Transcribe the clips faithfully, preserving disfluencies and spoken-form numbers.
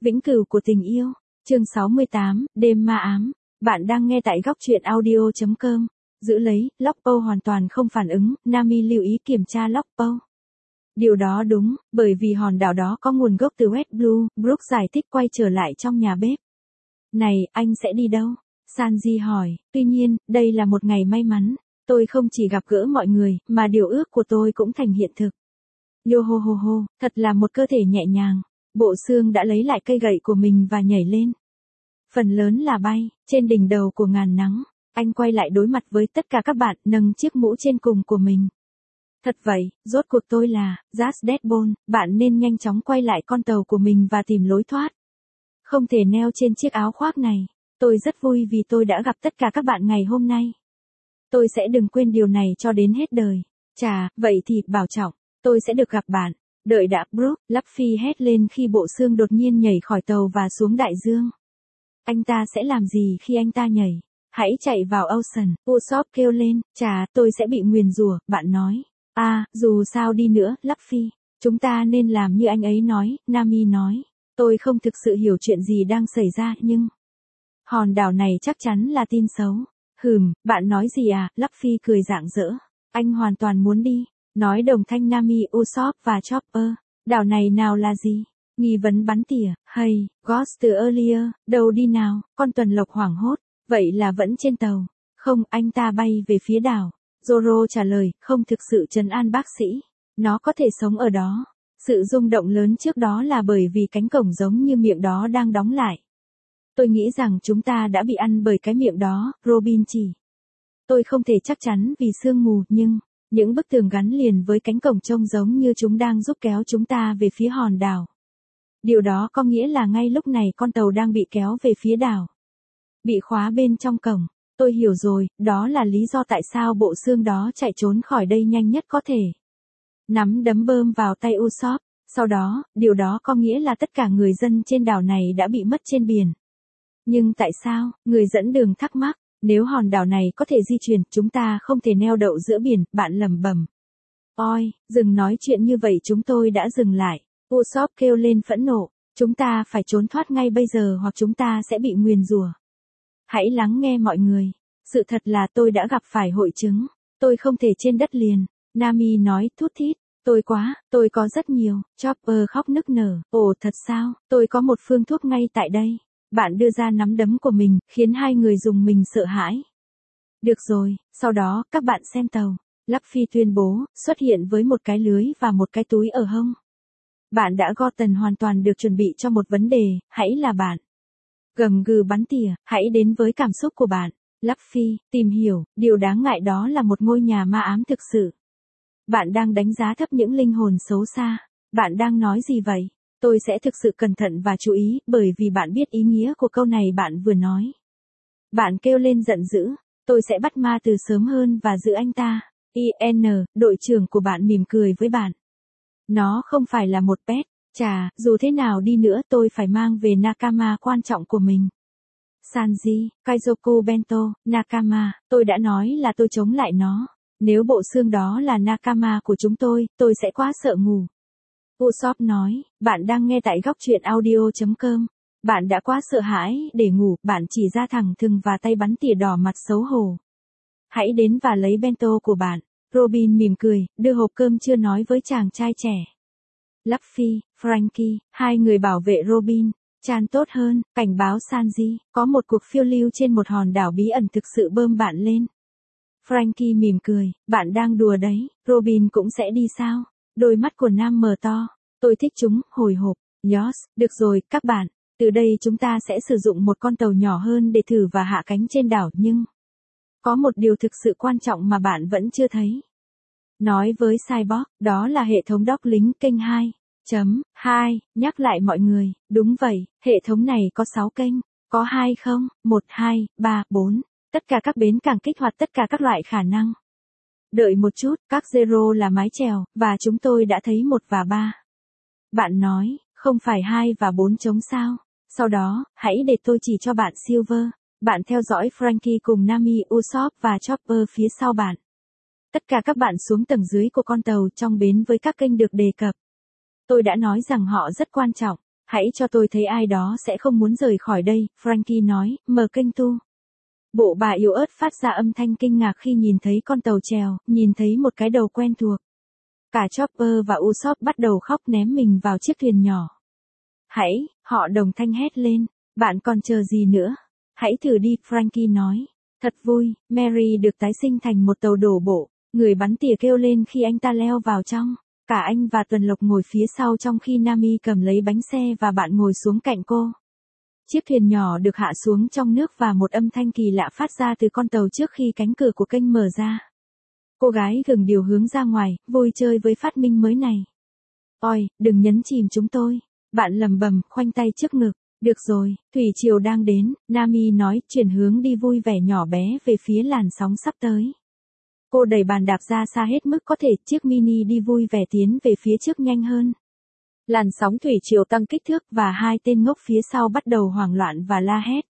Vĩnh cửu của tình yêu. Chương sáu mươi tám, đêm ma ám. Bạn đang nghe tại góc truyện audio chấm com. Giữ lấy, Lockpo hoàn toàn không phản ứng, Nami lưu ý kiểm tra Lockpo. Điều đó đúng, bởi vì hòn đảo đó có nguồn gốc từ West Blue, Brooke giải thích quay trở lại trong nhà bếp. Này, anh sẽ đi đâu? Sanji hỏi, tuy nhiên, đây là một ngày may mắn. Tôi không chỉ gặp gỡ mọi người, mà điều ước của tôi cũng thành hiện thực. Yohohoho, thật là một cơ thể nhẹ nhàng. Bộ xương đã lấy lại cây gậy của mình và nhảy lên. Phần lớn là bay, trên đỉnh đầu của ngàn nắng. Anh quay lại đối mặt với tất cả các bạn, nâng chiếc mũ trên cùng của mình. Thật vậy, rốt cuộc tôi là, Just Deadbone, bạn nên nhanh chóng quay lại con tàu của mình và tìm lối thoát. Không thể neo trên chiếc áo khoác này. Tôi rất vui vì tôi đã gặp tất cả các bạn ngày hôm nay. Tôi sẽ đừng quên điều này cho đến hết đời. Chà, vậy thì, bảo trọng, tôi sẽ được gặp bạn. Đợi đã, Brooke, Luffy hét lên khi bộ xương đột nhiên nhảy khỏi tàu và xuống đại dương. Anh ta sẽ làm gì khi anh ta nhảy? Hãy chạy vào Ocean, Usopp kêu lên, chà, tôi sẽ bị nguyền rủa, bạn nói. À, dù sao đi nữa, Luffy, chúng ta nên làm như anh ấy nói, Nami nói. Tôi không thực sự hiểu chuyện gì đang xảy ra, nhưng... Hòn đảo này chắc chắn là tin xấu. Hừm, bạn nói gì à, Luffy cười rạng rỡ. Anh hoàn toàn muốn đi. Nói đồng thanh Nami, Usopp và Chopper. Đảo này nào là gì? Nghi vấn bắn tỉa, hay, Ghost từ earlier, đâu đi nào, con tuần lộc hoảng hốt. Vậy là vẫn trên tàu. Không, anh ta bay về phía đảo. Zoro trả lời, không thực sự trấn an bác sĩ. Nó có thể sống ở đó. Sự rung động lớn trước đó là bởi vì cánh cổng giống như miệng đó đang đóng lại. Tôi nghĩ rằng chúng ta đã bị ăn bởi cái miệng đó, Robin chỉ. Tôi không thể chắc chắn vì sương mù, nhưng... Những bức tường gắn liền với cánh cổng trông giống như chúng đang giúp kéo chúng ta về phía hòn đảo. Điều đó có nghĩa là ngay lúc này con tàu đang bị kéo về phía đảo. Bị khóa bên trong cổng. Tôi hiểu rồi, đó là lý do tại sao bộ xương đó chạy trốn khỏi đây nhanh nhất có thể. Nắm đấm bơm vào tay Usopp. Sau đó, điều đó có nghĩa là tất cả người dân trên đảo này đã bị mất trên biển. Nhưng tại sao, người dẫn đường thắc mắc. Nếu hòn đảo này có thể di chuyển, chúng ta không thể neo đậu giữa biển, bạn lẩm bẩm. Ôi, dừng nói chuyện như vậy, chúng tôi đã dừng lại. Usopp kêu lên phẫn nộ, chúng ta phải trốn thoát ngay bây giờ hoặc chúng ta sẽ bị nguyền rủa. Hãy lắng nghe mọi người. Sự thật là tôi đã gặp phải hội chứng. Tôi không thể trên đất liền. Nami nói thút thít. Tôi quá, tôi có rất nhiều. Chopper khóc nức nở. Ồ thật sao, tôi có một phương thuốc ngay tại đây. Bạn đưa ra nắm đấm của mình, khiến hai người dùng mình sợ hãi. Được rồi, sau đó, các bạn xem tàu. Luffy tuyên bố, xuất hiện với một cái lưới và một cái túi ở hông. Bạn đã Goten hoàn toàn được chuẩn bị cho một vấn đề, hãy là bạn. Gầm gừ bắn tỉa, hãy đến với cảm xúc của bạn. Luffy, tìm hiểu, điều đáng ngại đó là một ngôi nhà ma ám thực sự. Bạn đang đánh giá thấp những linh hồn xấu xa. Bạn đang nói gì vậy? Tôi sẽ thực sự cẩn thận và chú ý, bởi vì bạn biết ý nghĩa của câu này bạn vừa nói. Bạn kêu lên giận dữ, tôi sẽ bắt ma từ sớm hơn và giữ anh ta. i en, đội trưởng của bạn mỉm cười với bạn. Nó không phải là một pet, chà, dù thế nào đi nữa tôi phải mang về Nakama quan trọng của mình. Sanji, Kaizoku Bento, Nakama, tôi đã nói là tôi chống lại nó. Nếu bộ xương đó là Nakama của chúng tôi, tôi sẽ quá sợ ngủ. Usopp nói, bạn đang nghe tại góc truyện audio chấm com. Bạn đã quá sợ hãi để ngủ, bạn chỉ ra thẳng thừng và tay bắn tỉa đỏ mặt xấu hổ. Hãy đến và lấy bento của bạn. Robin mỉm cười, đưa hộp cơm chưa nói với chàng trai trẻ. Luffy, Franky, hai người bảo vệ Robin. Chan tốt hơn, cảnh báo Sanji, có một cuộc phiêu lưu trên một hòn đảo bí ẩn thực sự bơm bạn lên. Franky mỉm cười, bạn đang đùa đấy, Robin cũng sẽ đi sao? Đôi mắt của Nam mở to. Tôi thích chúng, hồi hộp. Yes, được rồi, các bạn. Từ đây chúng ta sẽ sử dụng một con tàu nhỏ hơn để thử và hạ cánh trên đảo, nhưng... Có một điều thực sự quan trọng mà bạn vẫn chưa thấy. Nói với Cyborg, đó là hệ thống dock lính kênh hai chấm hai, nhắc lại mọi người, đúng vậy, hệ thống này có sáu kênh. Có hai không, một, hai, ba, bốn. Tất cả các bến cảng kích hoạt tất cả các loại khả năng. Đợi một chút, các zero là mái chèo, và chúng tôi đã thấy một và ba. Bạn nói, không phải hai và bốn chống sao. Sau đó, hãy để tôi chỉ cho bạn Silver. Bạn theo dõi Franky cùng Nami, Usopp và Chopper phía sau bạn. Tất cả các bạn xuống tầng dưới của con tàu trong bến với các kênh được đề cập. Tôi đã nói rằng họ rất quan trọng. Hãy cho tôi thấy ai đó sẽ không muốn rời khỏi đây, Frankie nói, mở kênh tu. Bộ bà yếu ớt phát ra âm thanh kinh ngạc khi nhìn thấy con tàu chèo, nhìn thấy một cái đầu quen thuộc. Cả Chopper và Usopp bắt đầu khóc ném mình vào chiếc thuyền nhỏ. Hãy, họ đồng thanh hét lên, bạn còn chờ gì nữa? Hãy thử đi, Frankie nói. Thật vui, Mary được tái sinh thành một tàu đổ bộ, người bắn tỉa kêu lên khi anh ta leo vào trong. Cả anh và Tuần Lộc ngồi phía sau trong khi Nami cầm lấy bánh xe và bạn ngồi xuống cạnh cô. Chiếc thuyền nhỏ được hạ xuống trong nước và một âm thanh kỳ lạ phát ra từ con tàu trước khi cánh cửa của kênh mở ra. Cô gái gừng điều hướng ra ngoài, vui chơi với phát minh mới này. Ôi, đừng nhấn chìm chúng tôi. Bạn lầm bầm, khoanh tay trước ngực. Được rồi, thủy triều đang đến, Nami nói, chuyển hướng đi vui vẻ nhỏ bé về phía làn sóng sắp tới. Cô đẩy bàn đạp ra xa hết mức có thể, chiếc mini đi vui vẻ tiến về phía trước nhanh hơn. Làn sóng thủy triều tăng kích thước và hai tên ngốc phía sau bắt đầu hoảng loạn và la hét.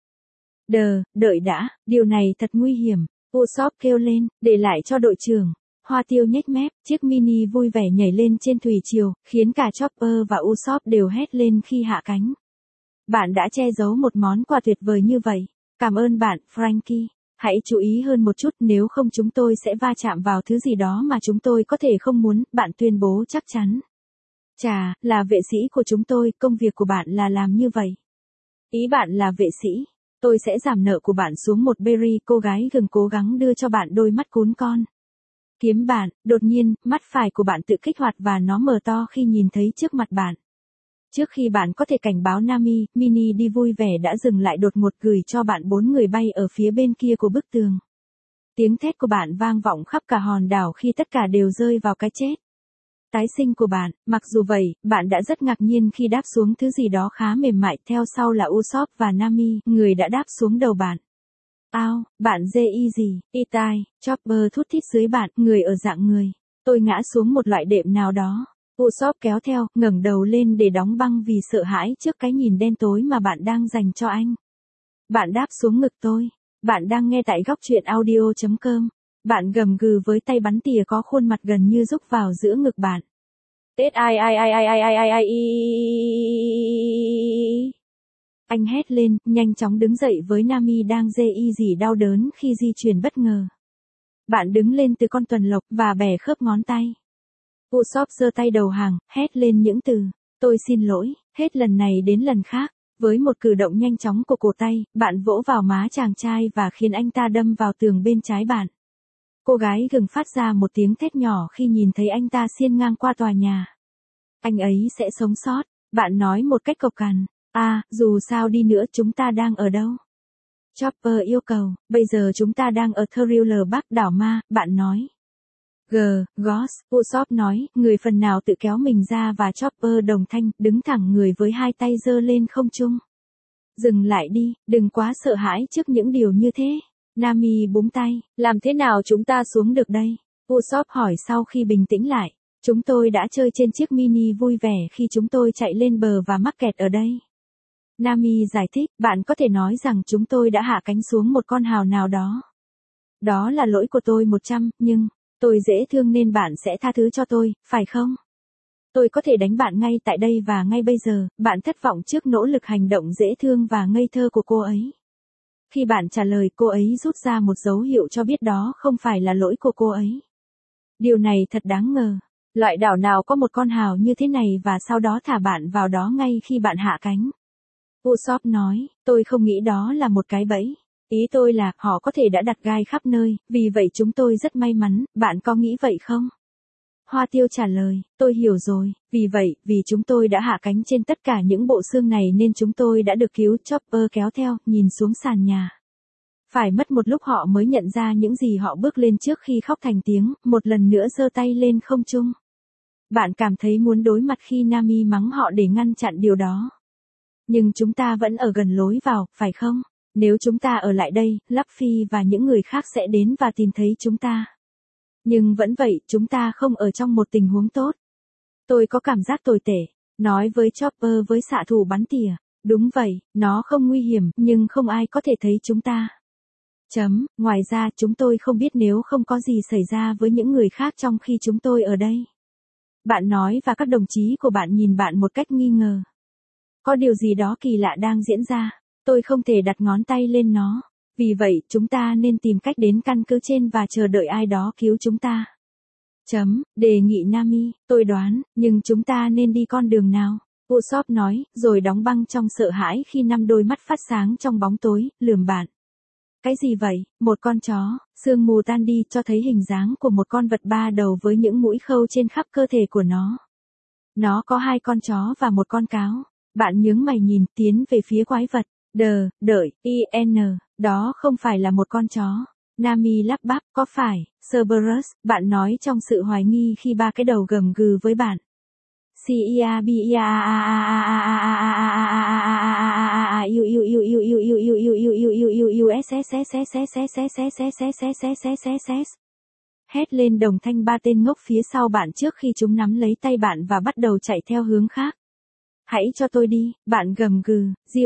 Đờ, đợi đã, điều này thật nguy hiểm, Usopp kêu lên, để lại cho đội trưởng. Hoa Tiêu nhếch mép, chiếc mini vui vẻ nhảy lên trên thủy triều, khiến cả Chopper và Usopp đều hét lên khi hạ cánh. Bạn đã che giấu một món quà tuyệt vời như vậy. Cảm ơn bạn, Frankie. Hãy chú ý hơn một chút, nếu không chúng tôi sẽ va chạm vào thứ gì đó mà chúng tôi có thể không muốn, bạn tuyên bố chắc chắn. Chà, là vệ sĩ của chúng tôi, công việc của bạn là làm như vậy. Ý bạn là vệ sĩ. Tôi sẽ giảm nợ của bạn xuống một berry, cô gái gừng cố gắng đưa cho bạn đôi mắt cún con. Kiếm bạn, đột nhiên, mắt phải của bạn tự kích hoạt và nó mở to khi nhìn thấy trước mặt bạn. Trước khi bạn có thể cảnh báo Nami, mini đi vui vẻ đã dừng lại đột ngột gửi cho bạn bốn người bay ở phía bên kia của bức tường. Tiếng thét của bạn vang vọng khắp cả hòn đảo khi tất cả đều rơi vào cái chết. Tái sinh của bạn, mặc dù vậy, bạn đã rất ngạc nhiên khi đáp xuống thứ gì đó khá mềm mại, theo sau là Usopp và Nami, người đã đáp xuống đầu bạn. Ao, bạn dê y gì, y tai, Chopper thút thít dưới bạn, người ở dạng người. Tôi ngã xuống một loại đệm nào đó. Usopp kéo theo, ngẩng đầu lên để đóng băng vì sợ hãi trước cái nhìn đen tối mà bạn đang dành cho anh. Bạn đáp xuống ngực tôi. Bạn đang nghe tại góc truyện audio chấm com. Bạn gầm gừ với tay bắn tỉa có khuôn mặt gần như rúc vào giữa ngực bạn. Tết ai ai ai ai ai ai ai ai. Anh hét lên, nhanh chóng đứng dậy với Nami đang dê y dỉ đau đớn khi di chuyển bất ngờ. Bạn đứng lên từ con tuần lộc và bẻ khớp ngón tay. Usopp giơ tay đầu hàng, hét lên những từ, tôi xin lỗi, hết lần này đến lần khác. Với một cử động nhanh chóng của cổ tay, bạn vỗ vào má chàng trai và khiến anh ta đâm vào tường bên trái bạn. Cô gái gừng phát ra một tiếng thét nhỏ khi nhìn thấy anh ta xiên ngang qua tòa nhà. Anh ấy sẽ sống sót, bạn nói một cách cộc cằn. À, dù sao đi nữa chúng ta đang ở đâu? Chopper yêu cầu, bây giờ chúng ta đang ở Thriller Bắc đảo ma, bạn nói. G, Goss, Usopp nói, người phần nào tự kéo mình ra và Chopper đồng thanh, đứng thẳng người với hai tay giơ lên không trung. Dừng lại đi, đừng quá sợ hãi trước những điều như thế. Nami búng tay, làm thế nào chúng ta xuống được đây? Usopp hỏi sau khi bình tĩnh lại. Chúng tôi đã chơi trên chiếc mini vui vẻ khi chúng tôi chạy lên bờ và mắc kẹt ở đây. Nami giải thích, bạn có thể nói rằng chúng tôi đã hạ cánh xuống một con hào nào đó. Đó là lỗi của tôi một trăm, nhưng, tôi dễ thương nên bạn sẽ tha thứ cho tôi, phải không? Tôi có thể đánh bạn ngay tại đây và ngay bây giờ, bạn thất vọng trước nỗ lực hành động dễ thương và ngây thơ của cô ấy. Khi bạn trả lời, cô ấy rút ra một dấu hiệu cho biết đó không phải là lỗi của cô ấy. Điều này thật đáng ngờ. Loại đảo nào có một con hào như thế này và sau đó thả bạn vào đó ngay khi bạn hạ cánh? Usopp nói, tôi không nghĩ đó là một cái bẫy. Ý tôi là, họ có thể đã đặt gai khắp nơi, vì vậy chúng tôi rất may mắn, bạn có nghĩ vậy không? Hoa Tiêu trả lời, tôi hiểu rồi, vì vậy, vì chúng tôi đã hạ cánh trên tất cả những bộ xương này nên chúng tôi đã được cứu. Chopper kéo theo, nhìn xuống sàn nhà. Phải mất một lúc họ mới nhận ra những gì họ bước lên trước khi khóc thành tiếng, một lần nữa giơ tay lên không trung. Bạn cảm thấy muốn đối mặt khi Nami mắng họ để ngăn chặn điều đó. Nhưng chúng ta vẫn ở gần lối vào, phải không? Nếu chúng ta ở lại đây, Luffy và những người khác sẽ đến và tìm thấy chúng ta. Nhưng vẫn vậy, chúng ta không ở trong một tình huống tốt. Tôi có cảm giác tồi tệ, nói với Chopper với xạ thủ bắn tỉa. Đúng vậy, nó không nguy hiểm, nhưng không ai có thể thấy chúng ta. Chấm, ngoài ra, chúng tôi không biết nếu không có gì xảy ra với những người khác trong khi chúng tôi ở đây. Bạn nói và các đồng chí của bạn nhìn bạn một cách nghi ngờ. Có điều gì đó kỳ lạ đang diễn ra. Tôi không thể đặt ngón tay lên nó. Vì vậy, chúng ta nên tìm cách đến căn cứ trên và chờ đợi ai đó cứu chúng ta. Chấm, đề nghị Nami, tôi đoán, nhưng chúng ta nên đi con đường nào? Usopp nói, rồi đóng băng trong sợ hãi khi năm đôi mắt phát sáng trong bóng tối, lườm bạn. Cái gì vậy? Một con chó, sương mù tan đi cho thấy hình dáng của một con vật ba đầu với những mũi khâu trên khắp cơ thể của nó. Nó có hai con chó và một con cáo. Bạn nhướng mày nhìn tiến về phía quái vật. Đờ, đợi, in, đó không phải là một con chó. Nami lắp bắp, có phải, Cerberus, bạn nói trong sự hoài nghi khi ba cái đầu gầm gừ với bạn. Hét lên đồng thanh ba tên ngốc phía sau bạn trước khi chúng nắm lấy tay bạn và bắt đầu chạy theo hướng khác. Hãy cho tôi đi, bạn gầm gừ.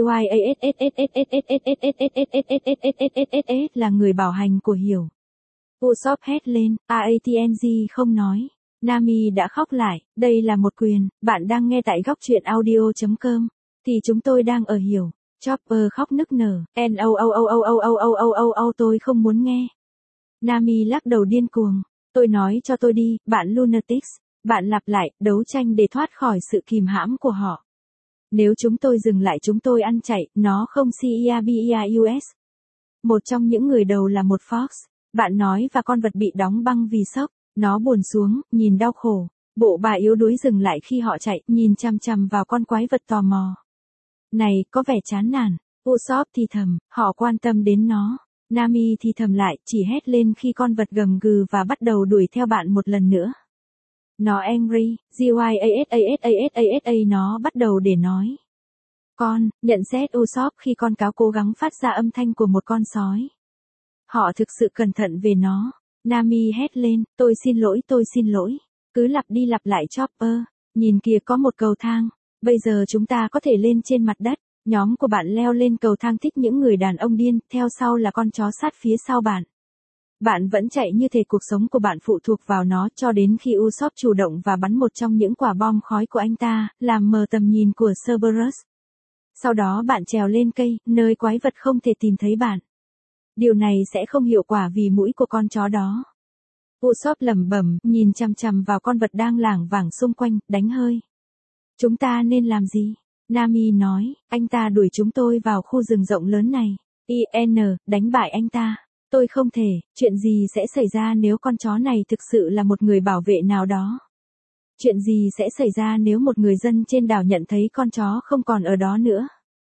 Là người bảo hành của Hiểu. Usopp hét lên, Atng không nói. Nami đã khóc lại, đây là một quyền, bạn đang nghe tại góc truyện audio chấm com. Thì chúng tôi đang ở Hiểu. Chopper khóc nức nở, no oh oh oh oh oh oh oh oh oh tôi không muốn nghe. Nami lắc đầu điên cuồng, tôi nói cho tôi đi, bạn lunatics. Bạn lặp lại, đấu tranh để thoát khỏi sự kìm hãm của họ. Nếu chúng tôi dừng lại chúng tôi ăn chạy, nó không Cerberus. Một trong những người đầu là một Fox. Bạn nói và con vật bị đóng băng vì sốc. Nó buồn xuống, nhìn đau khổ. Bộ bà yếu đuối dừng lại khi họ chạy, nhìn chằm chằm vào con quái vật tò mò. Này, có vẻ chán nản. Usopp thì thầm, họ quan tâm đến nó. Nami thì thầm lại, chỉ hét lên khi con vật gầm gừ và bắt đầu đuổi theo bạn một lần nữa. Nó angry, gyasasasasa nó bắt đầu để nói. Con, nhận xét Usopp khi con cáo cố gắng phát ra âm thanh của một con sói. Họ thực sự cẩn thận về nó. Nami hét lên, tôi xin lỗi tôi xin lỗi. Cứ lặp đi lặp lại Chopper. Nhìn kìa có một cầu thang. Bây giờ chúng ta có thể lên trên mặt đất. Nhóm của bạn leo lên cầu thang thích những người đàn ông điên, theo sau là con chó sát phía sau bạn. Bạn vẫn chạy như thể cuộc sống của bạn phụ thuộc vào nó cho đến khi Usopp chủ động và bắn một trong những quả bom khói của anh ta, làm mờ tầm nhìn của Cerberus. Sau đó bạn trèo lên cây, nơi quái vật không thể tìm thấy bạn. Điều này sẽ không hiệu quả vì mũi của con chó đó. Usopp lẩm bẩm, nhìn chằm chằm vào con vật đang lảng vảng xung quanh, đánh hơi. Chúng ta nên làm gì? Nami nói, anh ta đuổi chúng tôi vào khu rừng rộng lớn này. In, đánh bại anh ta. Tôi không thể, chuyện gì sẽ xảy ra nếu con chó này thực sự là một người bảo vệ nào đó? Chuyện gì sẽ xảy ra nếu một người dân trên đảo nhận thấy con chó không còn ở đó nữa?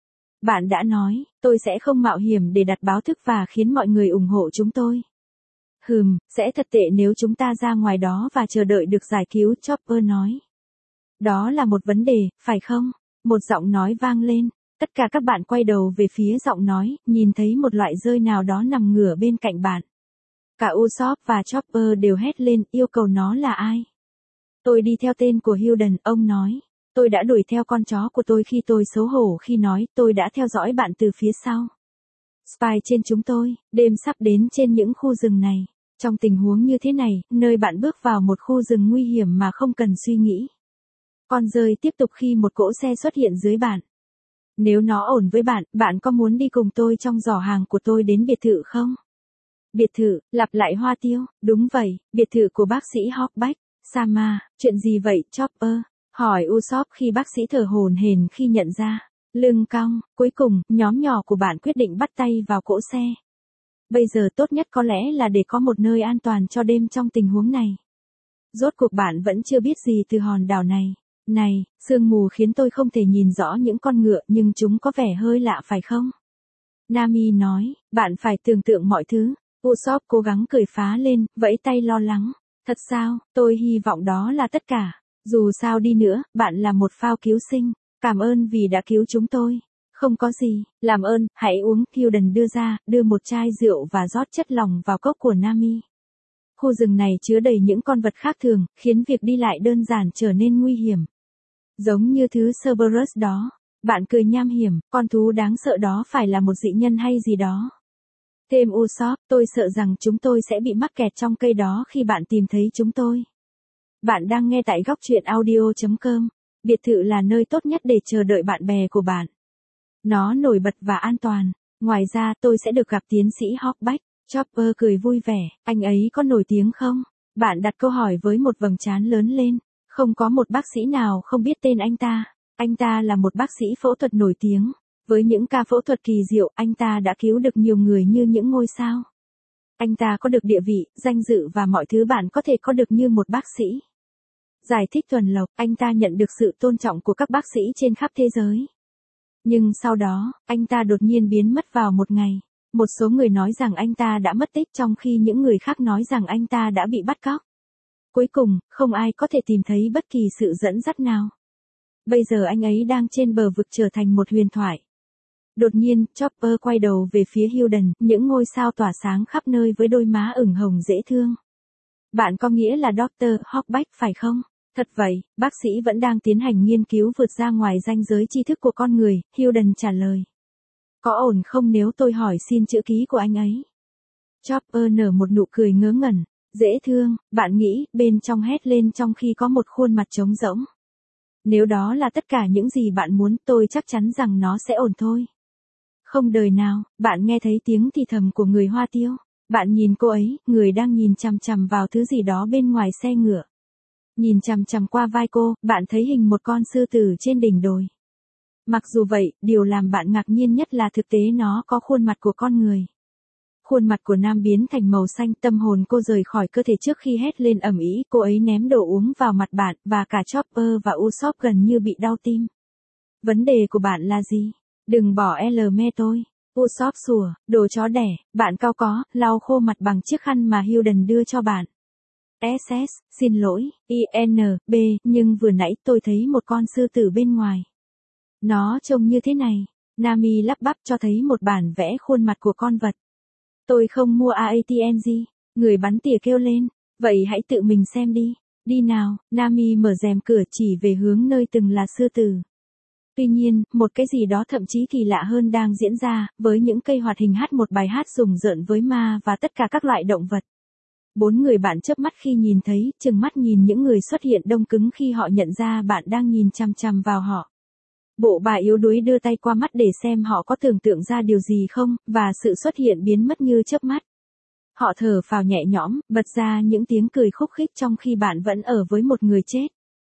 Bạn đã nói, tôi sẽ không mạo hiểm để đặt báo thức và khiến mọi người ủng hộ chúng tôi. Hừm, sẽ thật tệ nếu chúng ta ra ngoài đó và chờ đợi được giải cứu, Chopper nói. Đó là một vấn đề, phải không? Một giọng nói vang lên. Tất cả các bạn quay đầu về phía giọng nói, nhìn thấy một loại rơi nào đó nằm ngửa bên cạnh bạn. Cả Usopp và Chopper đều hét lên, yêu cầu nó là ai? Tôi đi theo tên của Hilden, ông nói. Tôi đã đuổi theo con chó của tôi khi tôi xấu hổ khi nói, tôi đã theo dõi bạn từ phía sau. Spy trên chúng tôi, đêm sắp đến trên những khu rừng này. Trong tình huống như thế này, nơi bạn bước vào một khu rừng nguy hiểm mà không cần suy nghĩ. Con rơi tiếp tục khi một cỗ xe xuất hiện dưới bạn. Nếu nó ổn với bạn, bạn có muốn đi cùng tôi trong giỏ hàng của tôi đến biệt thự không? Biệt thự, lặp lại Hoa Tiêu, đúng vậy, biệt thự của bác sĩ Hawkback. Sama, chuyện gì vậy, Chopper? Hỏi Usopp khi bác sĩ thở hổn hển khi nhận ra. Lưng cong, cuối cùng, nhóm nhỏ của bạn quyết định bắt tay vào cỗ xe. Bây giờ tốt nhất có lẽ là để có một nơi an toàn cho đêm trong tình huống này. Rốt cuộc bạn vẫn chưa biết gì từ hòn đảo này. Này, sương mù khiến tôi không thể nhìn rõ những con ngựa nhưng chúng có vẻ hơi lạ phải không? Nami nói, bạn phải tưởng tượng mọi thứ. Usopp cố gắng cười phá lên, vẫy tay lo lắng. Thật sao, tôi hy vọng đó là tất cả. Dù sao đi nữa, bạn là một phao cứu sinh. Cảm ơn vì đã cứu chúng tôi. Không có gì, làm ơn, hãy uống, Hilden đưa ra, đưa một chai rượu và rót chất lỏng vào cốc của Nami. Khu rừng này chứa đầy những con vật khác thường, khiến việc đi lại đơn giản trở nên nguy hiểm. Giống như thứ Cerberus đó. Bạn cười nham hiểm, con thú đáng sợ đó phải là một dị nhân hay gì đó. Thêm Usopp, tôi sợ rằng chúng tôi sẽ bị mắc kẹt trong cây đó khi bạn tìm thấy chúng tôi. Bạn đang nghe tại góc truyện audio chấm com. Biệt thự là nơi tốt nhất để chờ đợi bạn bè của bạn. Nó nổi bật và an toàn. Ngoài ra tôi sẽ được gặp tiến sĩ Hawkback. Chopper cười vui vẻ, anh ấy có nổi tiếng không? Bạn đặt câu hỏi với một vầng trán lớn lên. Không có một bác sĩ nào không biết tên anh ta. Anh ta là một bác sĩ phẫu thuật nổi tiếng. Với những ca phẫu thuật kỳ diệu, anh ta đã cứu được nhiều người như những ngôi sao. Anh ta có được địa vị, danh dự và mọi thứ bạn có thể có được như một bác sĩ. Giải thích tuần lộc, anh ta nhận được sự tôn trọng của các bác sĩ trên khắp thế giới. Nhưng sau đó, anh ta đột nhiên biến mất vào một ngày. Một số người nói rằng anh ta đã mất tích trong khi những người khác nói rằng anh ta đã bị bắt cóc. Cuối cùng, không ai có thể tìm thấy bất kỳ sự dẫn dắt nào. Bây giờ anh ấy đang trên bờ vực trở thành một huyền thoại. Đột nhiên, Chopper quay đầu về phía Hilden, những ngôi sao tỏa sáng khắp nơi với đôi má ửng hồng dễ thương. Bạn có nghĩa là doctor Hawkback phải không? Thật vậy, bác sĩ vẫn đang tiến hành nghiên cứu vượt ra ngoài ranh giới tri thức của con người, Hilden trả lời. Có ổn không nếu tôi hỏi xin chữ ký của anh ấy? Chopper nở một nụ cười ngớ ngẩn, dễ thương, bạn nghĩ, bên trong hét lên trong khi có một khuôn mặt trống rỗng. Nếu đó là tất cả những gì bạn muốn, tôi chắc chắn rằng nó sẽ ổn thôi. Không đời nào, bạn nghe thấy tiếng thì thầm của người Hoa Tiêu. Bạn nhìn cô ấy, người đang nhìn chằm chằm vào thứ gì đó bên ngoài xe ngựa. Nhìn chằm chằm qua vai cô, bạn thấy hình một con sư tử trên đỉnh đồi. Mặc dù vậy, điều làm bạn ngạc nhiên nhất là thực tế nó có khuôn mặt của con người. Khuôn mặt của nam biến thành màu xanh, tâm hồn cô rời khỏi cơ thể trước khi hét lên ầm ĩ, cô ấy ném đồ uống vào mặt bạn, và cả Chopper và Usopp gần như bị đau tim. Vấn đề của bạn là gì? Đừng bỏ L me tôi. Usopp sủa, đồ chó đẻ, bạn cao có, lau khô mặt bằng chiếc khăn mà Hilden đưa cho bạn. ét ét, xin lỗi, i en bê, nhưng vừa nãy tôi thấy một con sư tử bên ngoài. Nó trông như thế này. Nami lắp bắp cho thấy một bản vẽ khuôn mặt của con vật. Tôi không mua a tê en giê, người bắn tỉa kêu lên, vậy hãy tự mình xem đi. Đi nào, Nami mở rèm cửa chỉ về hướng nơi từng là sư tử. Tuy nhiên, một cái gì đó thậm chí kỳ lạ hơn đang diễn ra, với những cây hoạt hình hát một bài hát rùng rợn với ma và tất cả các loại động vật. Bốn người bạn chớp mắt khi nhìn thấy, chừng mắt nhìn những người xuất hiện đông cứng khi họ nhận ra bạn đang nhìn chằm chằm vào họ. Bộ bà yếu đuối đưa tay qua mắt để xem họ có tưởng tượng ra điều gì không, và sự xuất hiện biến mất như chớp mắt. Họ thở phào nhẹ nhõm, bật ra những tiếng cười khúc khích trong khi bạn vẫn ở với một người chết.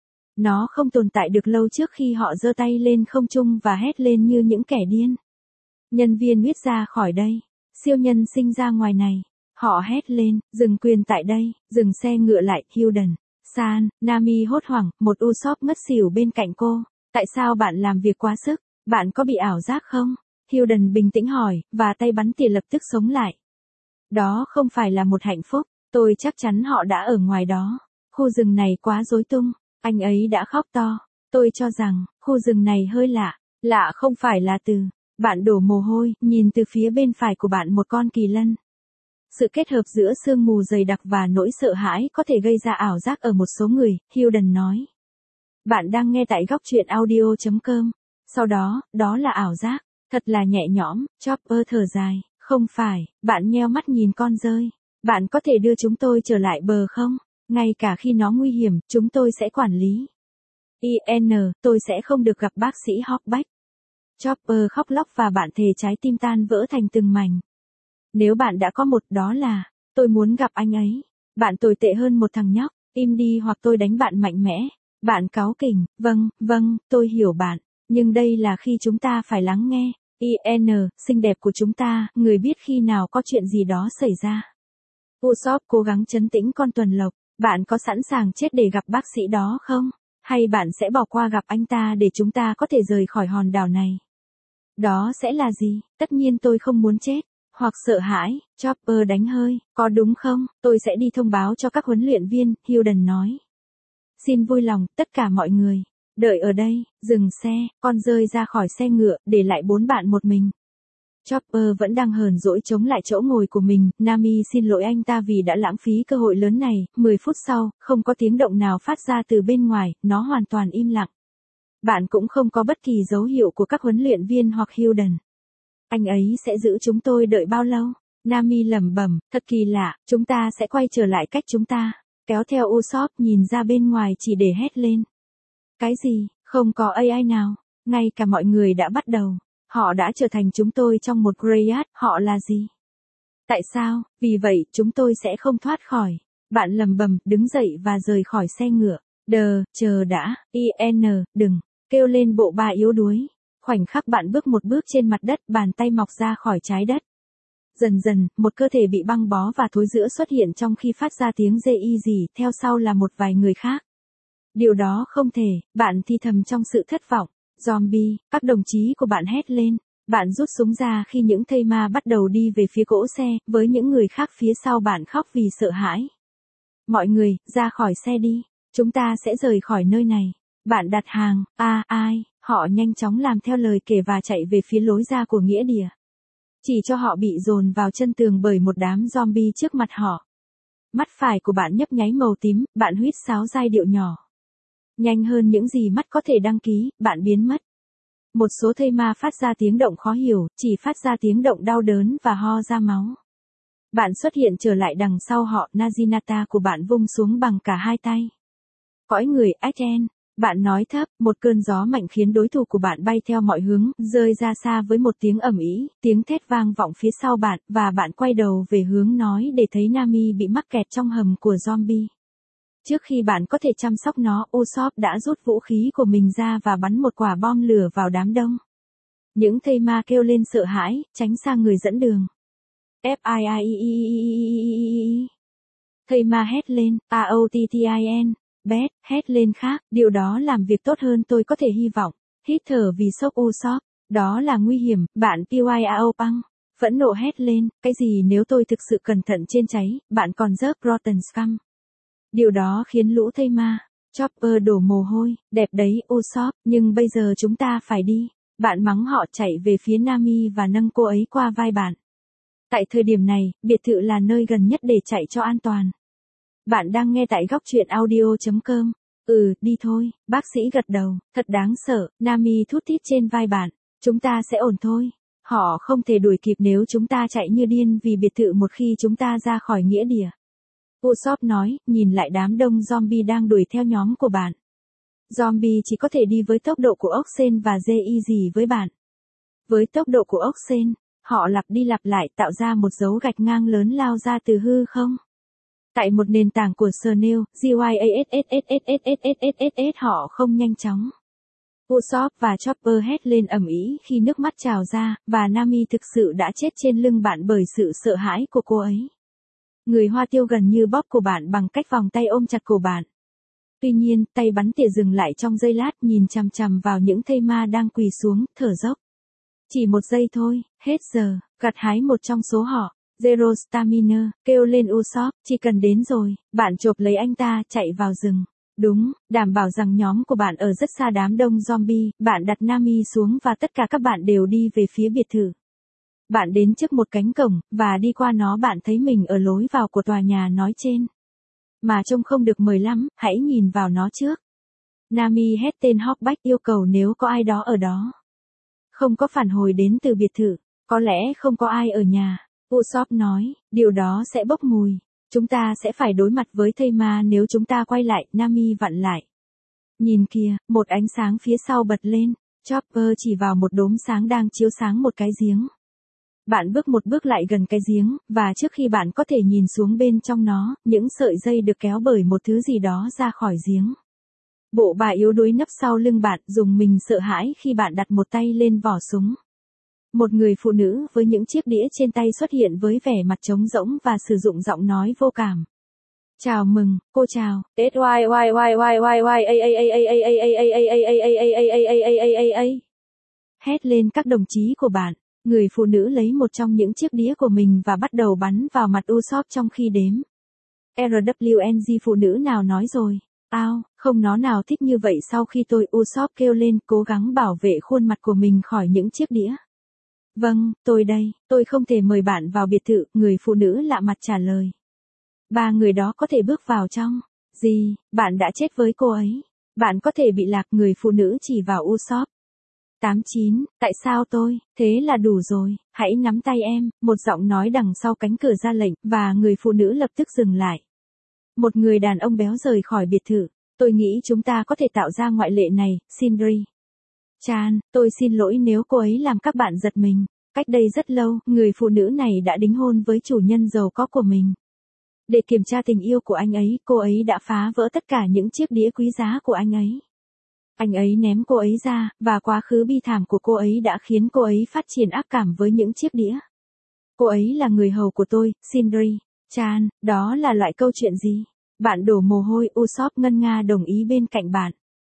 Nó không tồn tại được lâu trước khi họ giơ tay lên không trung và hét lên như những kẻ điên. Nhân viên huyết ra khỏi đây. Siêu nhân sinh ra ngoài này. Họ hét lên, dừng quyền tại đây, dừng xe ngựa lại, Hilden. San, Nami hốt hoảng, một Usopp ngất xỉu bên cạnh cô. Tại sao bạn làm việc quá sức? Bạn có bị ảo giác không? Hilden bình tĩnh hỏi, và tay bắn tỉa lập tức sống lại. Đó không phải là một hạnh phúc, tôi chắc chắn họ đã ở ngoài đó. Khu rừng này quá rối tung, anh ấy đã khóc to. Tôi cho rằng, khu rừng này hơi lạ, lạ không phải là từ. Bạn đổ mồ hôi, nhìn từ phía bên phải của bạn một con kỳ lân. Sự kết hợp giữa sương mù dày đặc và nỗi sợ hãi có thể gây ra ảo giác ở một số người, Hilden nói. Bạn đang nghe tại góc truyện audio chấm com. Sau đó, đó là ảo giác. Thật là nhẹ nhõm, Chopper thở dài. Không phải, bạn nheo mắt nhìn con dơi. Bạn có thể đưa chúng tôi trở lại bờ không? Ngay cả khi nó nguy hiểm, chúng tôi sẽ quản lý. i en, tôi sẽ không được gặp bác sĩ Hawkback. Chopper khóc lóc và bạn thề trái tim tan vỡ thành từng mảnh. Nếu bạn đã có một, đó là, tôi muốn gặp anh ấy. Bạn tồi tệ hơn một thằng nhóc, im đi hoặc tôi đánh bạn mạnh mẽ. Bạn cáu kỉnh, vâng, vâng, tôi hiểu bạn. Nhưng đây là khi chúng ta phải lắng nghe. i en, xinh đẹp của chúng ta, người biết khi nào có chuyện gì đó xảy ra. Usopp cố gắng trấn tĩnh con tuần lộc. Bạn có sẵn sàng chết để gặp bác sĩ đó không? Hay bạn sẽ bỏ qua gặp anh ta để chúng ta có thể rời khỏi hòn đảo này? Đó sẽ là gì? Tất nhiên tôi không muốn chết. Hoặc sợ hãi, Chopper đánh hơi, có đúng không? Tôi sẽ đi thông báo cho các huấn luyện viên, Hilden nói. Xin vui lòng, tất cả mọi người. Đợi ở đây, dừng xe, con rơi ra khỏi xe ngựa, để lại bốn bạn một mình. Chopper vẫn đang hờn dỗi chống lại chỗ ngồi của mình, Nami xin lỗi anh ta vì đã lãng phí cơ hội lớn này, mười phút sau, không có tiếng động nào phát ra từ bên ngoài, nó hoàn toàn im lặng. Bạn cũng không có bất kỳ dấu hiệu của các huấn luyện viên hoặc Hilden. Anh ấy sẽ giữ chúng tôi đợi bao lâu? Nami lẩm bẩm, thật kỳ lạ, chúng ta sẽ quay trở lại cách chúng ta. Kéo theo Usopp nhìn ra bên ngoài chỉ để hét lên. Cái gì? Không Không có a i nào, ngay cả mọi người đã bắt đầu. Họ đã trở thành chúng tôi trong một Greyat, họ là gì? Tại sao? Vì vậy, chúng tôi sẽ không thoát khỏi. Bạn lầm bầm, đứng dậy và rời khỏi xe ngựa. Đờ, chờ đã, in, đừng, kêu lên bộ ba yếu đuối. Khoảnh khắc bạn bước một bước trên mặt đất, bàn tay mọc ra khỏi trái đất. Dần dần, một cơ thể bị băng bó và thối rữa xuất hiện trong khi phát ra tiếng dê y gì, theo sau là một vài người khác. Điều đó không thể, bạn thì thầm trong sự thất vọng. Zombie, các đồng chí của bạn hét lên. Bạn rút súng ra khi những thây ma bắt đầu đi về phía cỗ xe, với những người khác phía sau bạn khóc vì sợ hãi. Mọi người, ra khỏi xe đi. Chúng ta sẽ rời khỏi nơi này. Bạn đặt hàng, à, ai, họ nhanh chóng làm theo lời kể và chạy về phía lối ra của nghĩa địa. Chỉ cho họ bị dồn vào chân tường bởi một đám zombie trước mặt họ. Mắt phải của bạn nhấp nháy màu tím, bạn huýt sáo giai điệu nhỏ. Nhanh hơn những gì mắt có thể đăng ký, bạn biến mất. Một số thây ma phát ra tiếng động khó hiểu, chỉ phát ra tiếng động đau đớn và ho ra máu. Bạn xuất hiện trở lại đằng sau họ, Naginata của bạn vung xuống bằng cả hai tay. Cõi người, Achen. Bạn nói thấp, một cơn gió mạnh khiến đối thủ của bạn bay theo mọi hướng, rơi ra xa với một tiếng ầm ĩ, tiếng thét vang vọng phía sau bạn, và bạn quay đầu về hướng nói để thấy Nami bị mắc kẹt trong hầm của zombie. Trước khi bạn có thể chăm sóc nó, Usopp đã rút vũ khí của mình ra và bắn một quả bom lửa vào đám đông. Những thây ma kêu lên sợ hãi, tránh xa người dẫn đường. F-I-I-E-E-E-E-E-E. Thây ma hét lên, A-O-T-T-I-N. Bét, hét lên khác, điều đó làm việc tốt hơn tôi có thể hy vọng. Hít thở vì sốc Usopp. Đó là nguy hiểm, bạn Pyao Pang. Phẫn nộ hét lên, cái gì nếu tôi thực sự cẩn thận trên cháy, bạn còn rớt Rotten Scum. Điều đó khiến lũ thây ma, Chopper đổ mồ hôi, đẹp đấy Usopp, nhưng bây giờ chúng ta phải đi. Bạn mắng họ chạy về phía Nami và nâng cô ấy qua vai bạn. Tại thời điểm này, biệt thự là nơi gần nhất để chạy cho an toàn. Bạn đang nghe tại góc truyện audio chấm com. Ừ, đi thôi, bác sĩ gật đầu, thật đáng sợ, Nami thút thít trên vai bạn. Chúng ta sẽ ổn thôi. Họ không thể đuổi kịp nếu chúng ta chạy như điên vì biệt thự một khi chúng ta ra khỏi nghĩa địa. Usopp nói, nhìn lại đám đông zombie đang đuổi theo nhóm của bạn. Zombie chỉ có thể đi với tốc độ của ốc sên và dê y gì với bạn. Với tốc độ của ốc sên, họ lặp đi lặp lại tạo ra một dấu gạch ngang lớn lao ra từ hư không. Tại một nền tảng của Snail, Gyasssssssssss họ không nhanh chóng. Usopp và Chopper hét lên ầm ĩ khi nước mắt trào ra, và Nami thực sự đã chết trên lưng bạn bởi sự sợ hãi của cô ấy. Người Hoa Tiêu gần như bóp cổ bạn bằng cách vòng tay ôm chặt cổ bạn. Tuy nhiên, tay bắn tỉa dừng lại trong giây lát nhìn chằm chằm vào những thây ma đang quỳ xuống, thở dốc. Chỉ một giây thôi, hết giờ, gặt hái một trong số họ. Zero Stamina, kêu lên Usopp, chỉ cần đến rồi, bạn chộp lấy anh ta, chạy vào rừng. Đúng, đảm bảo rằng nhóm của bạn ở rất xa đám đông zombie, bạn đặt Nami xuống và tất cả các bạn đều đi về phía biệt thự. Bạn đến trước một cánh cổng, và đi qua nó bạn thấy mình ở lối vào của tòa nhà nói trên. Mà trông không được mời lắm, hãy nhìn vào nó trước. Nami hét tên Hawkback yêu cầu nếu có ai đó ở đó. Không có phản hồi đến từ biệt thự, có lẽ không có ai ở nhà. Usopp nói, điều đó sẽ bốc mùi. Chúng ta sẽ phải đối mặt với thây ma nếu chúng ta quay lại, Nami vặn lại. Nhìn kìa, một ánh sáng phía sau bật lên. Chopper chỉ vào một đốm sáng đang chiếu sáng một cái giếng. Bạn bước một bước lại gần cái giếng, và trước khi bạn có thể nhìn xuống bên trong nó, những sợi dây được kéo bởi một thứ gì đó ra khỏi giếng. Bộ bà yếu đuối nấp sau lưng bạn, dùng mình sợ hãi khi bạn đặt một tay lên vỏ súng. Một người phụ nữ với những chiếc đĩa trên tay xuất hiện với vẻ mặt trống rỗng và sử dụng giọng nói vô cảm. Chào mừng, cô chào. Hét lên các đồng chí của bạn. Người phụ nữ lấy một trong những chiếc đĩa của mình và bắt đầu bắn vào mặt Usopp trong khi đếm. rờ vê en giê phụ nữ nào nói rồi. Ao, không nó nào thích như vậy sau khi tôi Usopp kêu lên cố gắng bảo vệ khuôn mặt của mình khỏi những chiếc đĩa. Vâng, tôi đây, tôi không thể mời bạn vào biệt thự, người phụ nữ lạ mặt trả lời. Ba người đó có thể bước vào trong. Gì, bạn đã chết với cô ấy. Bạn có thể bị lạc, người phụ nữ chỉ vào Usopp. tám chín, tại sao tôi, thế là đủ rồi, hãy nắm tay em, một giọng nói đằng sau cánh cửa ra lệnh, và người phụ nữ lập tức dừng lại. Một người đàn ông béo rời khỏi biệt thự. Tôi nghĩ chúng ta có thể tạo ra ngoại lệ này, Sindri. Chan, tôi xin lỗi nếu cô ấy làm các bạn giật mình. Cách đây rất lâu, người phụ nữ này đã đính hôn với chủ nhân giàu có của mình. Để kiểm tra tình yêu của anh ấy, cô ấy đã phá vỡ tất cả những chiếc đĩa quý giá của anh ấy. Anh ấy ném cô ấy ra, và quá khứ bi thảm của cô ấy đã khiến cô ấy phát triển ác cảm với những chiếc đĩa. Cô ấy là người hầu của tôi, Sindri. Chan, đó là loại câu chuyện gì? Bạn đổ mồ hôi, Usopp ngân nga đồng ý bên cạnh bạn.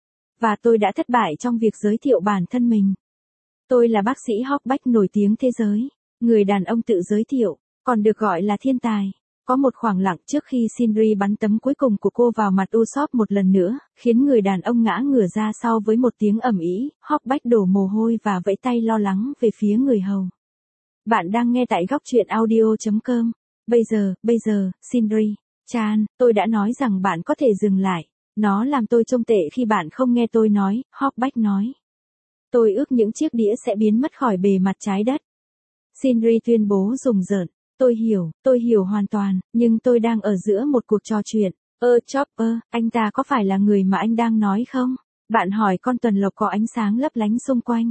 Và tôi đã thất bại trong việc giới thiệu bản thân mình. Tôi là bác sĩ Hawkback nổi tiếng thế giới. Người đàn ông tự giới thiệu, còn được gọi là thiên tài. Có một khoảng lặng trước khi Sindri bắn tấm cuối cùng của cô vào mặt Usopp một lần nữa, khiến người đàn ông ngã ngửa ra sau với một tiếng ầm ĩ. Hawkback đổ mồ hôi và vẫy tay lo lắng về phía người hầu. Bạn đang nghe tại góc truyện audio chấm com. Bây giờ, bây giờ, Sindri. Chan, tôi đã nói rằng bạn có thể dừng lại. Nó làm tôi trông tệ khi bạn không nghe tôi nói, Hawkback nói. Tôi ước những chiếc đĩa sẽ biến mất khỏi bề mặt trái đất. Sindri tuyên bố rùng rợn. Tôi hiểu, tôi hiểu hoàn toàn, nhưng tôi đang ở giữa một cuộc trò chuyện. Ơ Chopper, anh ta có phải là người mà anh đang nói không? Bạn hỏi con tuần lộc có ánh sáng lấp lánh xung quanh.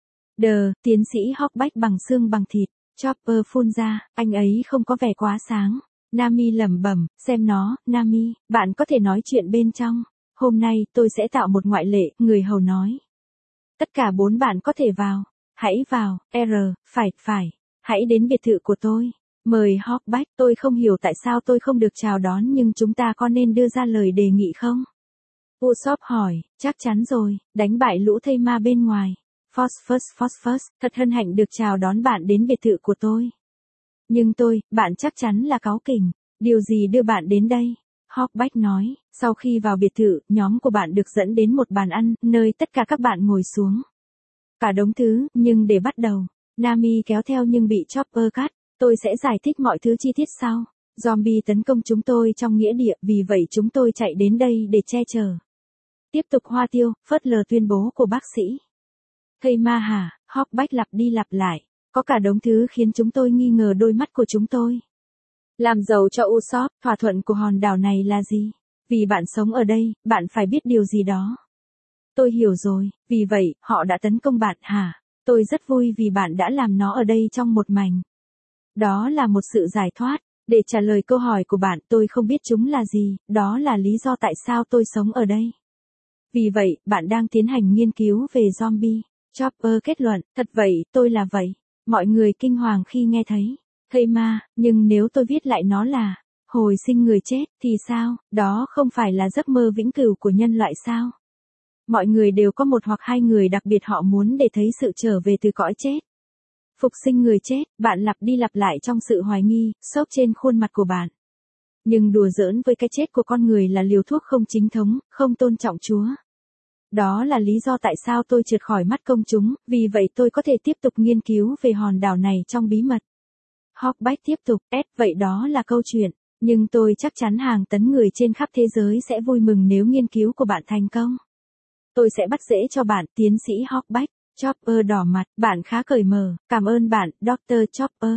Đờ, tiến sĩ Hawkback bằng xương bằng thịt. Chopper phun ra, anh ấy không có vẻ quá sáng. Nami lẩm bẩm, xem nó, Nami, bạn có thể nói chuyện bên trong. Hôm nay, tôi sẽ tạo một ngoại lệ, người hầu nói. Tất cả bốn bạn có thể vào. Hãy vào, R, phải, phải. Hãy đến biệt thự của tôi. Mời Hawkback, tôi không hiểu tại sao tôi không được chào đón nhưng chúng ta có nên đưa ra lời đề nghị không? Usopp hỏi, chắc chắn rồi, đánh bại lũ thây ma bên ngoài. Phosphorus, Phosphorus, thật hân hạnh được chào đón bạn đến biệt thự của tôi. Nhưng tôi, bạn chắc chắn là cáu kỉnh. Điều gì đưa bạn đến đây? Hawkback nói, sau khi vào biệt thự, nhóm của bạn được dẫn đến một bàn ăn, nơi tất cả các bạn ngồi xuống. Cả đống thứ, nhưng để bắt đầu, Nami kéo theo nhưng bị Chopper cắt. Tôi sẽ giải thích mọi thứ chi tiết sau. Zombie tấn công chúng tôi trong nghĩa địa, vì vậy chúng tôi chạy đến đây để che chở. Tiếp tục hoa tiêu, phớt lờ tuyên bố của bác sĩ. Thây ma hả? Hawkback lặp đi lặp lại. Có cả đống thứ khiến chúng tôi nghi ngờ đôi mắt của chúng tôi. Làm giàu cho Usopp, thỏa thuận của hòn đảo này là gì? Vì bạn sống ở đây, bạn phải biết điều gì đó. Tôi hiểu rồi, vì vậy, họ đã tấn công bạn hả? Tôi rất vui vì bạn đã làm nó ở đây trong một mảnh. Đó là một sự giải thoát. Để trả lời câu hỏi của bạn, tôi không biết chúng là gì, đó là lý do tại sao tôi sống ở đây. Vì vậy, bạn đang tiến hành nghiên cứu về zombie. Chopper kết luận, thật vậy, tôi là vậy. Mọi người kinh hoàng khi nghe thấy. Thây ma, nhưng nếu tôi viết lại nó là hồi sinh người chết, thì sao? Đó không phải là giấc mơ vĩnh cửu của nhân loại sao? Mọi người đều có một hoặc hai người đặc biệt họ muốn để thấy sự trở về từ cõi chết. Phục sinh người chết, bạn lặp đi lặp lại trong sự hoài nghi, sốc trên khuôn mặt của bạn. Nhưng đùa giỡn với cái chết của con người là liều thuốc không chính thống, không tôn trọng Chúa. Đó là lý do tại sao tôi trượt khỏi mắt công chúng, vì vậy tôi có thể tiếp tục nghiên cứu về hòn đảo này trong bí mật. Hawkback tiếp tục, S vậy đó là câu chuyện, nhưng tôi chắc chắn hàng tấn người trên khắp thế giới sẽ vui mừng nếu nghiên cứu của bạn thành công. Tôi sẽ bắt rễ cho bạn, tiến sĩ Hawkback. Chopper đỏ mặt, bạn khá cởi mở, cảm ơn bạn, Doctor Chopper.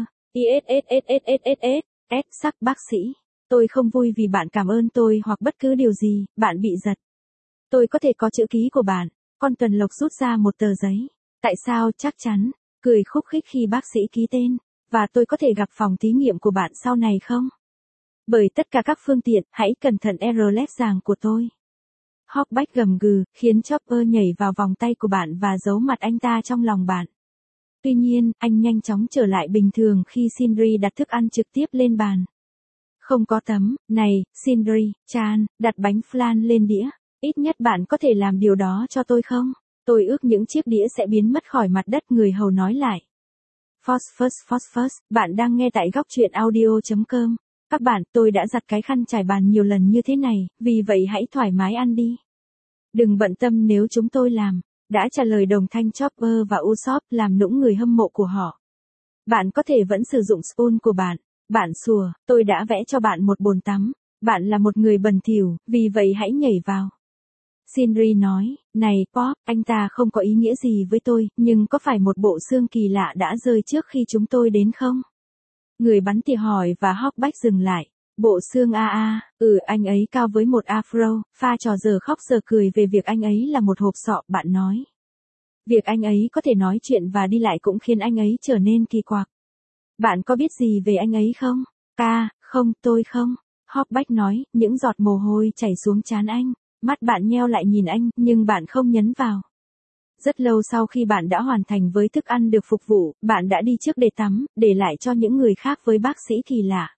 ISSSSSSS, S sắc bác sĩ. Tôi không vui vì bạn cảm ơn tôi hoặc bất cứ điều gì, bạn bị giật. Tôi có thể có chữ ký của bạn. Con tuần lộc rút ra một tờ giấy. Tại sao chắc chắn, cười khúc khích khi bác sĩ ký tên. Và tôi có thể gặp phòng thí nghiệm của bạn sau này không? Bởi tất cả các phương tiện, hãy cẩn thận R led giàng của tôi. Hawkback gầm gừ, khiến Chopper nhảy vào vòng tay của bạn và giấu mặt anh ta trong lòng bạn. Tuy nhiên, anh nhanh chóng trở lại bình thường khi Sindri đặt thức ăn trực tiếp lên bàn. Không có tấm, này, Sindri, Chan, đặt bánh flan lên đĩa. Ít nhất bạn có thể làm điều đó cho tôi không? Tôi ước những chiếc đĩa sẽ biến mất khỏi mặt đất, người hầu nói lại. Phosphorus, Phosphorus, bạn đang nghe tại góc truyện audio chấm com. Các bạn, tôi đã giặt cái khăn trải bàn nhiều lần như thế này, vì vậy hãy thoải mái ăn đi. Đừng bận tâm nếu chúng tôi làm. Đã trả lời đồng thanh Chopper và Usopp làm nũng người hâm mộ của họ. Bạn có thể vẫn sử dụng spoon của bạn. Bạn sủa, tôi đã vẽ cho bạn một bồn tắm. Bạn là một người bẩn thỉu, vì vậy hãy nhảy vào. Sindri nói, này Pop, anh ta không có ý nghĩa gì với tôi, nhưng có phải một bộ xương kỳ lạ đã rơi trước khi chúng tôi đến không? Người bắn tỉa hỏi và Hawkback dừng lại. Bộ xương a a, ừ anh ấy cao với một afro, pha trò giờ khóc giờ cười về việc anh ấy là một hộp sọ, bạn nói. Việc anh ấy có thể nói chuyện và đi lại cũng khiến anh ấy trở nên kỳ quặc. Bạn có biết gì về anh ấy không? Ca, không, tôi không. Hopback nói, những giọt mồ hôi chảy xuống trán anh. Mắt bạn nheo lại nhìn anh, nhưng bạn không nhấn vào. Rất lâu sau khi bạn đã hoàn thành với thức ăn được phục vụ, bạn đã đi trước để tắm, để lại cho những người khác với bác sĩ kỳ lạ.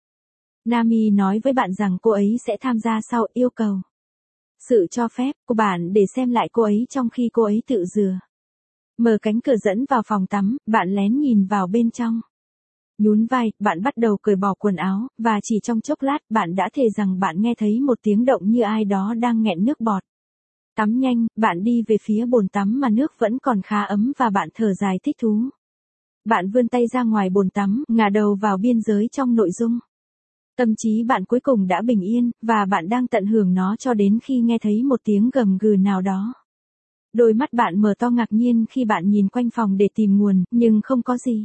Nami nói với bạn rằng cô ấy sẽ tham gia sau, yêu cầu sự cho phép của bạn để xem lại cô ấy trong khi cô ấy tự rửa. Mở cánh cửa dẫn vào phòng tắm, bạn lén nhìn vào bên trong. Nhún vai, bạn bắt đầu cởi bỏ quần áo, và chỉ trong chốc lát bạn đã thề rằng bạn nghe thấy một tiếng động như ai đó đang nghẹn nước bọt. Tắm nhanh, bạn đi về phía bồn tắm mà nước vẫn còn khá ấm và bạn thở dài thích thú. Bạn vươn tay ra ngoài bồn tắm, ngả đầu vào biên giới trong nội dung. Tâm trí bạn cuối cùng đã bình yên, và bạn đang tận hưởng nó cho đến khi nghe thấy một tiếng gầm gừ nào đó. Đôi mắt bạn mở to ngạc nhiên khi bạn nhìn quanh phòng để tìm nguồn, nhưng không có gì.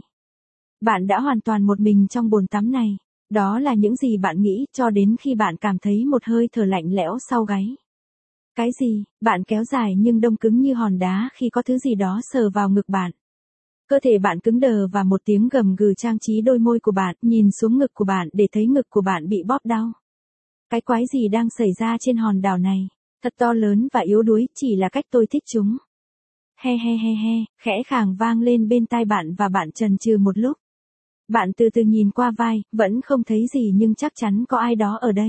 Bạn đã hoàn toàn một mình trong bồn tắm này. Đó là những gì bạn nghĩ cho đến khi bạn cảm thấy một hơi thở lạnh lẽo sau gáy. Cái gì? Bạn kéo dài nhưng đông cứng như hòn đá khi có thứ gì đó sờ vào ngực bạn. Cơ thể bạn cứng đờ và một tiếng gầm gừ trang trí đôi môi của bạn, nhìn xuống ngực của bạn để thấy ngực của bạn bị bóp đau. Cái quái gì đang xảy ra trên hòn đảo này? Thật to lớn và yếu đuối, chỉ là cách tôi thích chúng. He he he he, khẽ khàng vang lên bên tai bạn và bạn chần chừ một lúc. Bạn từ từ nhìn qua vai, vẫn không thấy gì nhưng chắc chắn có ai đó ở đây.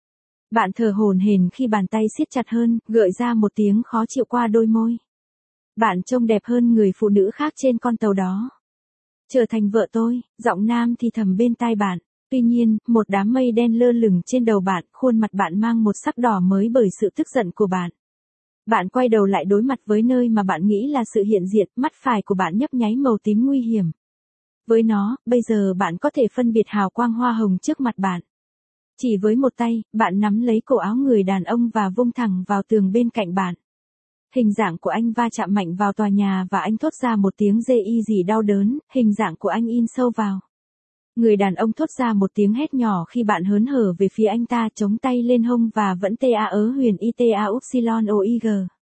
Bạn thở hổn hển khi bàn tay siết chặt hơn, gợi ra một tiếng khó chịu qua đôi môi. Bạn trông đẹp hơn người phụ nữ khác trên con tàu đó. Trở thành vợ tôi, giọng nam thì thầm bên tai bạn. Tuy nhiên, một đám mây đen lơ lửng trên đầu bạn, khuôn mặt bạn mang một sắc đỏ mới bởi sự tức giận của bạn. Bạn quay đầu lại đối mặt với nơi mà bạn nghĩ là sự hiện diện, mắt phải của bạn nhấp nháy màu tím nguy hiểm. Với nó, bây giờ bạn có thể phân biệt hào quang hoa hồng trước mặt bạn. Chỉ với một tay, bạn nắm lấy cổ áo người đàn ông và vung thẳng vào tường bên cạnh bạn. Hình dạng của anh va chạm mạnh vào tòa nhà và anh thốt ra một tiếng rê y gì đau đớn, hình dạng của anh in sâu vào. Người đàn ông thốt ra một tiếng hét nhỏ khi bạn hớn hở về phía anh ta, chống tay lên hông và vẫn tê a ớ huyền y tê a upsilon o i g.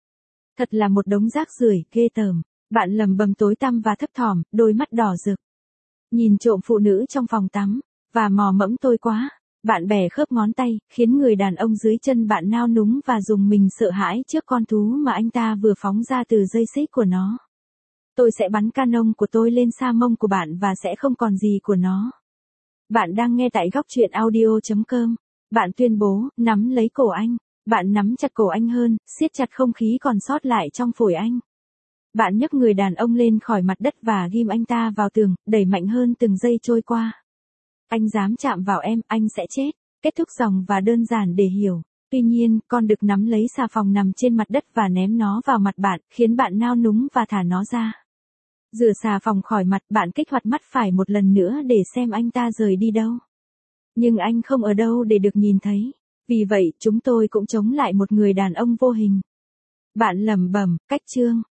Thật là một đống rác rưởi, ghê tởm. Bạn lầm bầm tối tăm và thấp thỏm, đôi mắt đỏ rực. Nhìn trộm phụ nữ trong phòng tắm, và mò mẫm tôi quá. Bạn bẻ khớp ngón tay, khiến người đàn ông dưới chân bạn nao núng và dùng mình sợ hãi trước con thú mà anh ta vừa phóng ra từ dây xích của nó. Tôi sẽ bắn canon của tôi lên sa mông của bạn và sẽ không còn gì của nó. Bạn đang nghe tại góc truyện audio chấm com. Bạn tuyên bố, nắm lấy cổ anh. Bạn nắm chặt cổ anh hơn, siết chặt không khí còn sót lại trong phổi anh. Bạn nhấc người đàn ông lên khỏi mặt đất và ghim anh ta vào tường, đẩy mạnh hơn từng giây trôi qua. Anh dám chạm vào em, anh sẽ chết. Kết thúc dòng và đơn giản để hiểu. Tuy nhiên, con đực nắm lấy xà phòng nằm trên mặt đất và ném nó vào mặt bạn, khiến bạn nao núng và thả nó ra. Rửa xà phòng khỏi mặt, bạn kích hoạt mắt phải một lần nữa để xem anh ta rời đi đâu. Nhưng anh không ở đâu để được nhìn thấy. Vì vậy, chúng tôi cũng chống lại một người đàn ông vô hình. Bạn lẩm bẩm, cách chương.